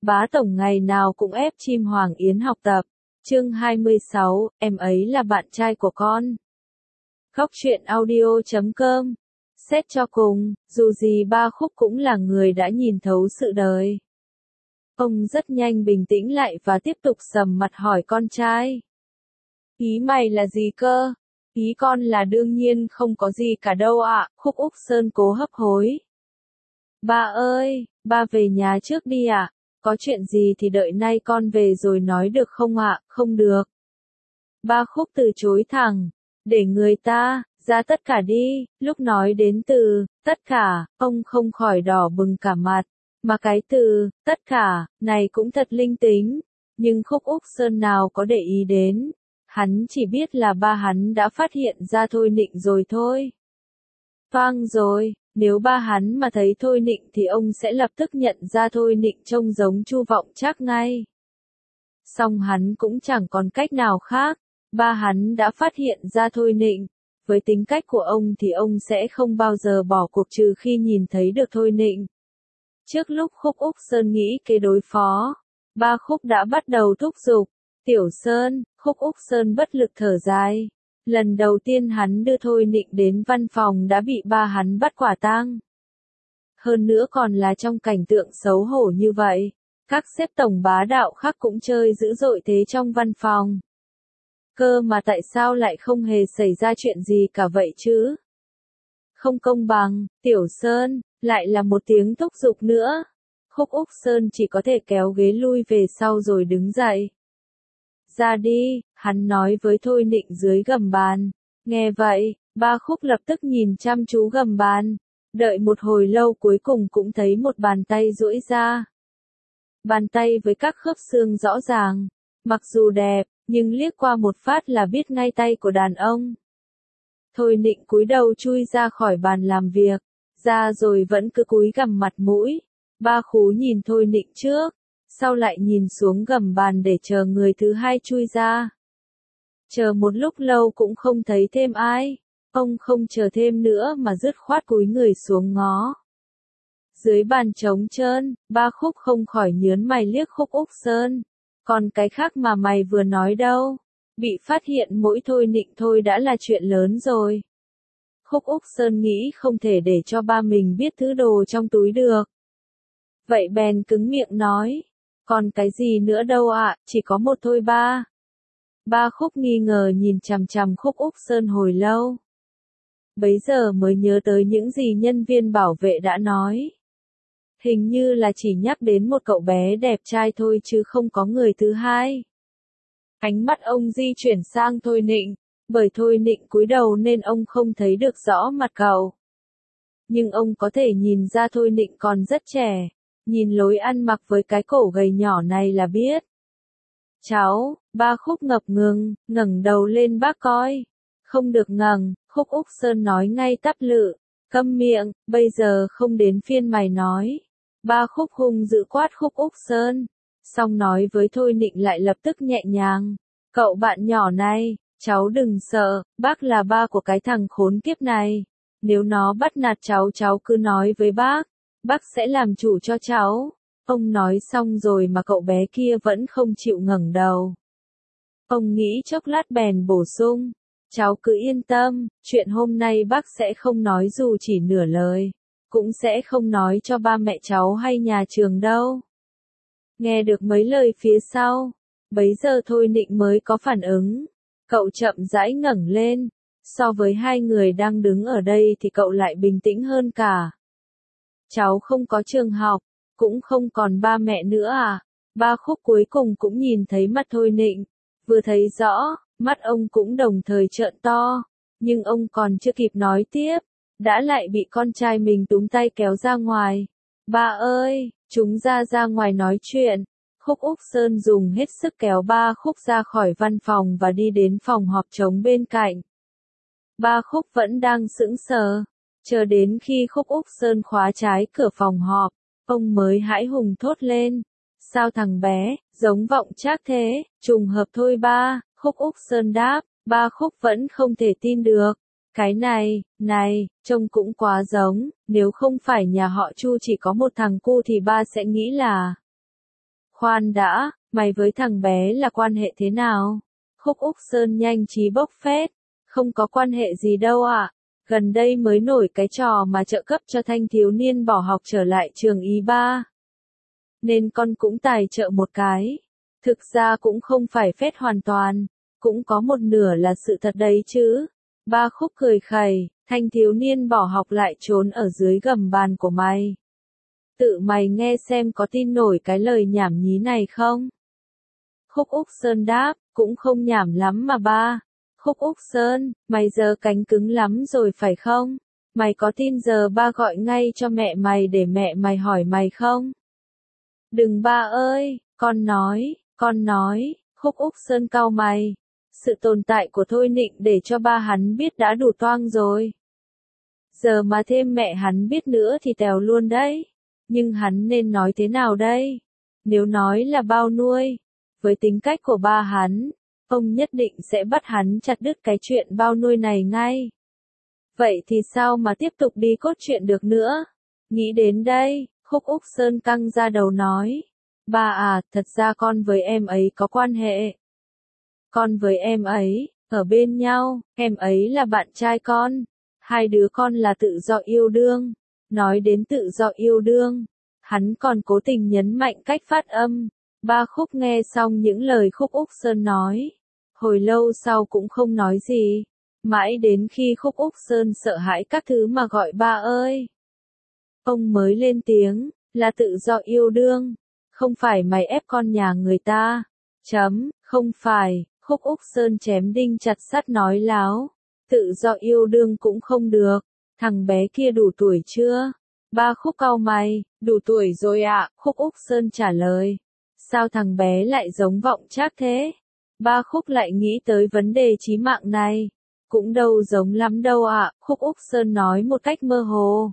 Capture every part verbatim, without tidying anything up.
Bá tổng ngày nào cũng ép chim Hoàng Yến học tập. Chương hai mươi sáu, em ấy là bạn trai của con. Góc truyện audio chấm com. Xét cho cùng, dù gì ba Khúc cũng là người đã nhìn thấu sự đời. Ông rất nhanh bình tĩnh lại và tiếp tục sầm mặt hỏi con trai. Ý mày là gì cơ? Ý con là đương nhiên không có gì cả đâu ạ, Khúc Úc Sơn cố hấp hối. Ba ơi, ba về nhà trước đi ạ. Có chuyện gì thì đợi nay con về rồi nói được không ạ? Không được. Ba Khúc từ chối thẳng. Để người ta, ra tất cả đi. Lúc nói đến từ, tất cả, ông không khỏi đỏ bừng cả mặt. Mà cái từ, tất cả, này cũng thật linh tính. Nhưng Khúc Úc Sơn nào có để ý đến. Hắn chỉ biết là ba hắn đã phát hiện ra Thôi Nịnh rồi thôi. Toang rồi. Nếu ba hắn mà thấy Thôi Nịnh thì ông sẽ lập tức nhận ra Thôi Nịnh trông giống Chu Vọng Trác ngay. Song hắn cũng chẳng còn cách nào khác, ba hắn đã phát hiện ra Thôi Nịnh. Với tính cách của ông thì ông sẽ không bao giờ bỏ cuộc trừ khi nhìn thấy được Thôi Nịnh. Trước lúc Khúc Úc Sơn nghĩ kế đối phó, ba Khúc đã bắt đầu thúc giục. Tiểu Sơn, Khúc Úc Sơn bất lực thở dài. Lần đầu tiên hắn đưa Thôi Nịnh đến văn phòng đã bị ba hắn bắt quả tang. Hơn nữa còn là trong cảnh tượng xấu hổ như vậy. Các sếp tổng bá đạo khác cũng chơi dữ dội thế trong văn phòng. Cơ mà tại sao lại không hề xảy ra chuyện gì cả vậy chứ? Không công bằng, Tiểu Sơn, lại là một tiếng thúc giục nữa. Khúc Úc Sơn chỉ có thể kéo ghế lui về sau rồi đứng dậy. Ra đi, hắn nói với Thôi Nịnh dưới gầm bàn. Nghe vậy, ba Khúc lập tức nhìn chăm chú gầm bàn. Đợi một hồi lâu cuối cùng cũng thấy một bàn tay duỗi ra. Bàn tay với các khớp xương rõ ràng. Mặc dù đẹp, nhưng liếc qua một phát là biết ngay tay của đàn ông. Thôi Nịnh cúi đầu chui ra khỏi bàn làm việc. Ra rồi vẫn cứ cúi gằm mặt mũi. Ba Khú nhìn Thôi Nịnh trước. Sau lại nhìn xuống gầm bàn để chờ người thứ hai chui ra. Chờ một lúc lâu cũng không thấy thêm ai. Ông không chờ thêm nữa mà dứt khoát cúi người xuống ngó. Dưới bàn trống trơn, ba Khúc không khỏi nhớn mày liếc Khúc Úc Sơn. Còn cái khác mà mày vừa nói đâu? Bị phát hiện mỗi Thôi Nịnh thôi đã là chuyện lớn rồi. Khúc Úc Sơn nghĩ không thể để cho ba mình biết thứ đồ trong túi được. Vậy bèn cứng miệng nói. Còn cái gì nữa đâu ạ, chỉ có một thôi ba. Ba Khúc nghi ngờ nhìn chằm chằm Khúc Úc Sơn hồi lâu. Bấy giờ mới nhớ tới những gì nhân viên bảo vệ đã nói. Hình như là chỉ nhắc đến một cậu bé đẹp trai thôi chứ không có người thứ hai. Ánh mắt ông di chuyển sang Thôi Nịnh, bởi Thôi Nịnh cúi đầu nên ông không thấy được rõ mặt cậu. Nhưng ông có thể nhìn ra Thôi Nịnh còn rất trẻ. Nhìn lối ăn mặc với cái cổ gầy nhỏ này là biết. Cháu, ba Khúc ngập ngừng, ngẩng đầu lên bác coi. Không được ngẩng, Khúc Úc Sơn nói ngay tắp lự. Câm miệng, bây giờ không đến phiên mày nói. Ba Khúc hung dữ quát Khúc Úc Sơn. Xong nói với Thôi Nịnh lại lập tức nhẹ nhàng. Cậu bạn nhỏ này, cháu đừng sợ, bác là ba của cái thằng khốn kiếp này. Nếu nó bắt nạt cháu cháu cứ nói với bác. Bác sẽ làm chủ cho cháu. Ông nói xong rồi mà cậu bé kia vẫn không chịu ngẩng đầu. Ông nghĩ chốc lát bèn bổ sung. Cháu cứ yên tâm, chuyện hôm nay bác sẽ không nói dù chỉ nửa lời. Cũng sẽ không nói cho ba mẹ cháu hay nhà trường đâu. Nghe được mấy lời phía sau. Bấy giờ Thôi Nịnh mới có phản ứng. Cậu chậm rãi ngẩng lên. So với hai người đang đứng ở đây thì cậu lại bình tĩnh hơn cả. Cháu không có trường học, cũng không còn ba mẹ nữa à? Ba Khúc cuối cùng cũng nhìn thấy mặt Thôi Nịnh. Vừa thấy rõ, mắt ông cũng đồng thời trợn to. Nhưng ông còn chưa kịp nói tiếp. Đã lại bị con trai mình túm tay kéo ra ngoài. Ba ơi, chúng ra ra ngoài nói chuyện. Khúc Úc Sơn dùng hết sức kéo ba Khúc ra khỏi văn phòng và đi đến phòng họp trống bên cạnh. Ba Khúc vẫn đang sững sờ. Chờ đến khi Khúc Úc Sơn khóa trái cửa phòng họp, ông mới hãi hùng thốt lên. Sao thằng bé, giống Vọng Trác thế, trùng hợp thôi ba, Khúc Úc Sơn đáp, ba Khúc vẫn không thể tin được. Cái này, này, trông cũng quá giống, nếu không phải nhà họ Chu chỉ có một thằng cu thì ba sẽ nghĩ là khoan đã, mày với thằng bé là quan hệ thế nào? Khúc Úc Sơn nhanh trí bốc phét. Không có quan hệ gì đâu ạ. Gần đây mới nổi cái trò mà trợ cấp cho thanh thiếu niên bỏ học trở lại trường y ba. Nên con cũng tài trợ một cái. Thực ra cũng không phải phét hoàn toàn. Cũng có một nửa là sự thật đấy chứ. Ba Khúc cười khẩy, thanh thiếu niên bỏ học lại trốn ở dưới gầm bàn của mày. Tự mày nghe xem có tin nổi cái lời nhảm nhí này không? Khúc Úc Sơn đáp, cũng không nhảm lắm mà ba. Khúc Úc Sơn, mày giờ cánh cứng lắm rồi phải không? Mày có tin giờ ba gọi ngay cho mẹ mày để mẹ mày hỏi mày không? Đừng ba ơi, con nói, con nói, Khúc Úc Sơn cau mày. Sự tồn tại của Thôi Nịnh để cho ba hắn biết đã đủ toang rồi. Giờ mà thêm mẹ hắn biết nữa thì tèo luôn đấy. Nhưng hắn nên nói thế nào đây? Nếu nói là bao nuôi, với tính cách của ba hắn, ông nhất định sẽ bắt hắn chặt đứt cái chuyện bao nuôi này ngay. Vậy thì sao mà tiếp tục đi cốt truyện được nữa? Nghĩ đến đây, Khúc Úc Sơn căng ra đầu nói. Ba à, thật ra con với em ấy có quan hệ. Con với em ấy, ở bên nhau, em ấy là bạn trai con. Hai đứa con là tự do yêu đương. Nói đến tự do yêu đương, hắn còn cố tình nhấn mạnh cách phát âm. Ba Khúc nghe xong những lời Khúc Úc Sơn nói. Hồi lâu sau cũng không nói gì. Mãi đến khi Khúc Úc Sơn sợ hãi các thứ mà gọi ba ơi. Ông mới lên tiếng, là tự do yêu đương. Không phải mày ép con nhà người ta. Chấm, không phải, Khúc Úc Sơn chém đinh chặt sắt nói láo. Tự do yêu đương cũng không được. Thằng bé kia đủ tuổi chưa? Ba Khúc cau mày, đủ tuổi rồi ạ, Khúc Úc Sơn trả lời. Sao thằng bé lại giống Vọng Trác thế? Ba Khúc lại nghĩ tới vấn đề chí mạng này. Cũng đâu giống lắm đâu ạ, Khúc Úc Sơn nói một cách mơ hồ.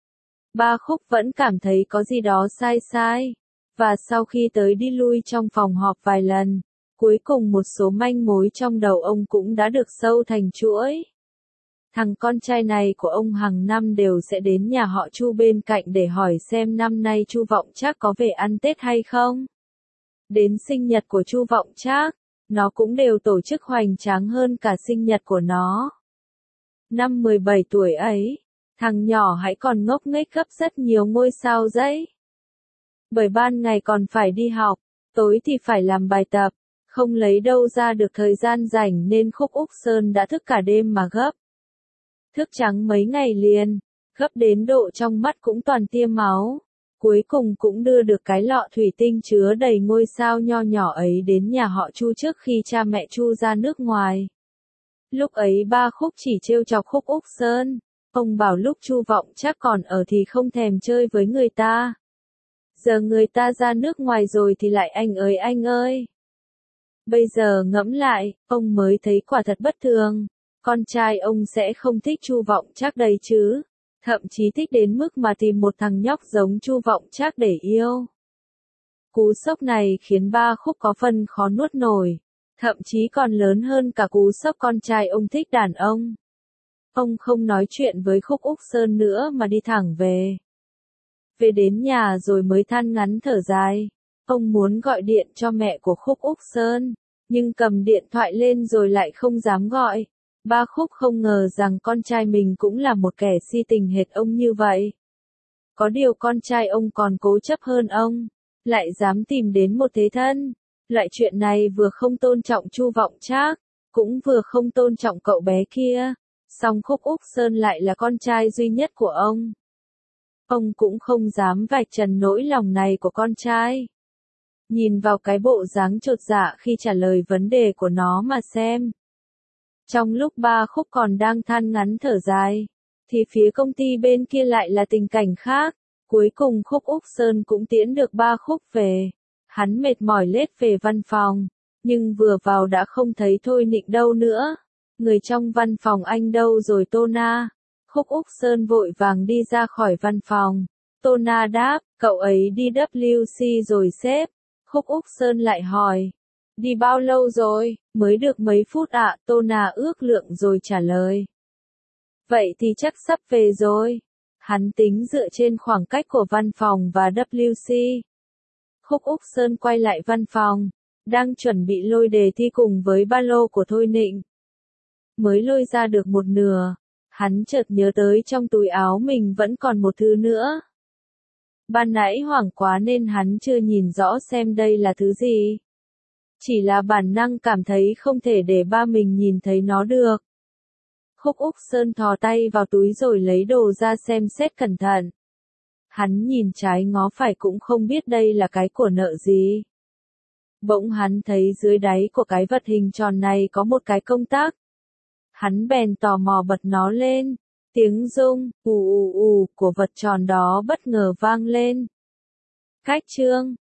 Ba Khúc vẫn cảm thấy có gì đó sai sai. Và sau khi tới đi lui trong phòng họp vài lần, cuối cùng một số manh mối trong đầu ông cũng đã được sâu thành chuỗi. Thằng con trai này của ông hàng năm đều sẽ đến nhà họ Chu bên cạnh để hỏi xem năm nay Chu Vọng Trác có về ăn Tết hay không. Đến sinh nhật của Chu Vọng Trác, nó cũng đều tổ chức hoành tráng hơn cả sinh nhật của nó. Năm mười bảy tuổi ấy, thằng nhỏ hãy còn ngốc nghếch gấp rất nhiều ngôi sao giấy. Bởi ban ngày còn phải đi học, tối thì phải làm bài tập, không lấy đâu ra được thời gian rảnh nên Khúc Úc Sơn đã thức cả đêm mà gấp. Thức trắng mấy ngày liền, gấp đến độ trong mắt cũng toàn tia máu. Cuối cùng cũng đưa được cái lọ thủy tinh chứa đầy ngôi sao nho nhỏ ấy đến nhà họ Chu trước khi cha mẹ Chu ra nước ngoài. Lúc ấy Ba Khúc chỉ trêu chọc Khúc Úc Sơn. Ông bảo lúc Chu Vọng Trác còn ở thì không thèm chơi với người ta. Giờ người ta ra nước ngoài rồi thì lại anh ơi anh ơi. Bây giờ ngẫm lại, ông mới thấy quả thật bất thường. Con trai ông sẽ không thích Chu Vọng Trác đây chứ. Thậm chí thích đến mức mà tìm một thằng nhóc giống Chu Vọng Trác để yêu. Cú sốc này khiến Ba Khúc có phần khó nuốt nổi. Thậm chí còn lớn hơn cả cú sốc con trai ông thích đàn ông. Ông không nói chuyện với Khúc Úc Sơn nữa mà đi thẳng về. Về đến nhà rồi mới than ngắn thở dài. Ông muốn gọi điện cho mẹ của Khúc Úc Sơn, nhưng cầm điện thoại lên rồi lại không dám gọi. Ba Khúc không ngờ rằng con trai mình cũng là một kẻ si tình hệt ông như vậy. Có điều con trai ông còn cố chấp hơn ông, lại dám tìm đến một thế thân. Loại chuyện này vừa không tôn trọng Chu Vọng Trác, cũng vừa không tôn trọng cậu bé kia. Song Khúc Úc Sơn lại là con trai duy nhất của ông. Ông cũng không dám vạch trần nỗi lòng này của con trai. Nhìn vào cái bộ dáng chột dạ khi trả lời vấn đề của nó mà xem. Trong lúc Ba Khúc còn đang than ngắn thở dài, thì phía công ty bên kia lại là tình cảnh khác. Cuối cùng Khúc Úc Sơn cũng tiễn được Ba Khúc về. Hắn mệt mỏi lết về văn phòng, nhưng vừa vào đã không thấy Thôi Nịnh đâu nữa. Người trong văn phòng anh đâu rồi Tô Na? Khúc Úc Sơn vội vàng đi ra khỏi văn phòng. Tô Na đáp, cậu ấy đi W C rồi sếp. Khúc Úc Sơn lại hỏi, đi bao lâu rồi? Mới được mấy phút ạ, à? Tô Na ước lượng rồi trả lời. Vậy thì chắc sắp về rồi. Hắn tính dựa trên khoảng cách của văn phòng và W C. Khúc Úc Sơn quay lại văn phòng, đang chuẩn bị lôi đề thi cùng với ba lô của Thôi Nịnh. Mới lôi ra được một nửa, hắn chợt nhớ tới trong túi áo mình vẫn còn một thứ nữa. Ban nãy hoảng quá nên hắn chưa nhìn rõ xem đây là thứ gì. Chỉ là bản năng cảm thấy không thể để ba mình nhìn thấy nó được. Khúc Úc Sơn thò tay vào túi rồi lấy đồ ra xem xét cẩn thận. Hắn nhìn trái ngó phải cũng không biết đây là cái của nợ gì. Bỗng hắn thấy dưới đáy của cái vật hình tròn này có một cái công tắc. Hắn bèn tò mò bật nó lên. Tiếng rung, ù ù ù của vật tròn đó bất ngờ vang lên. Cách chương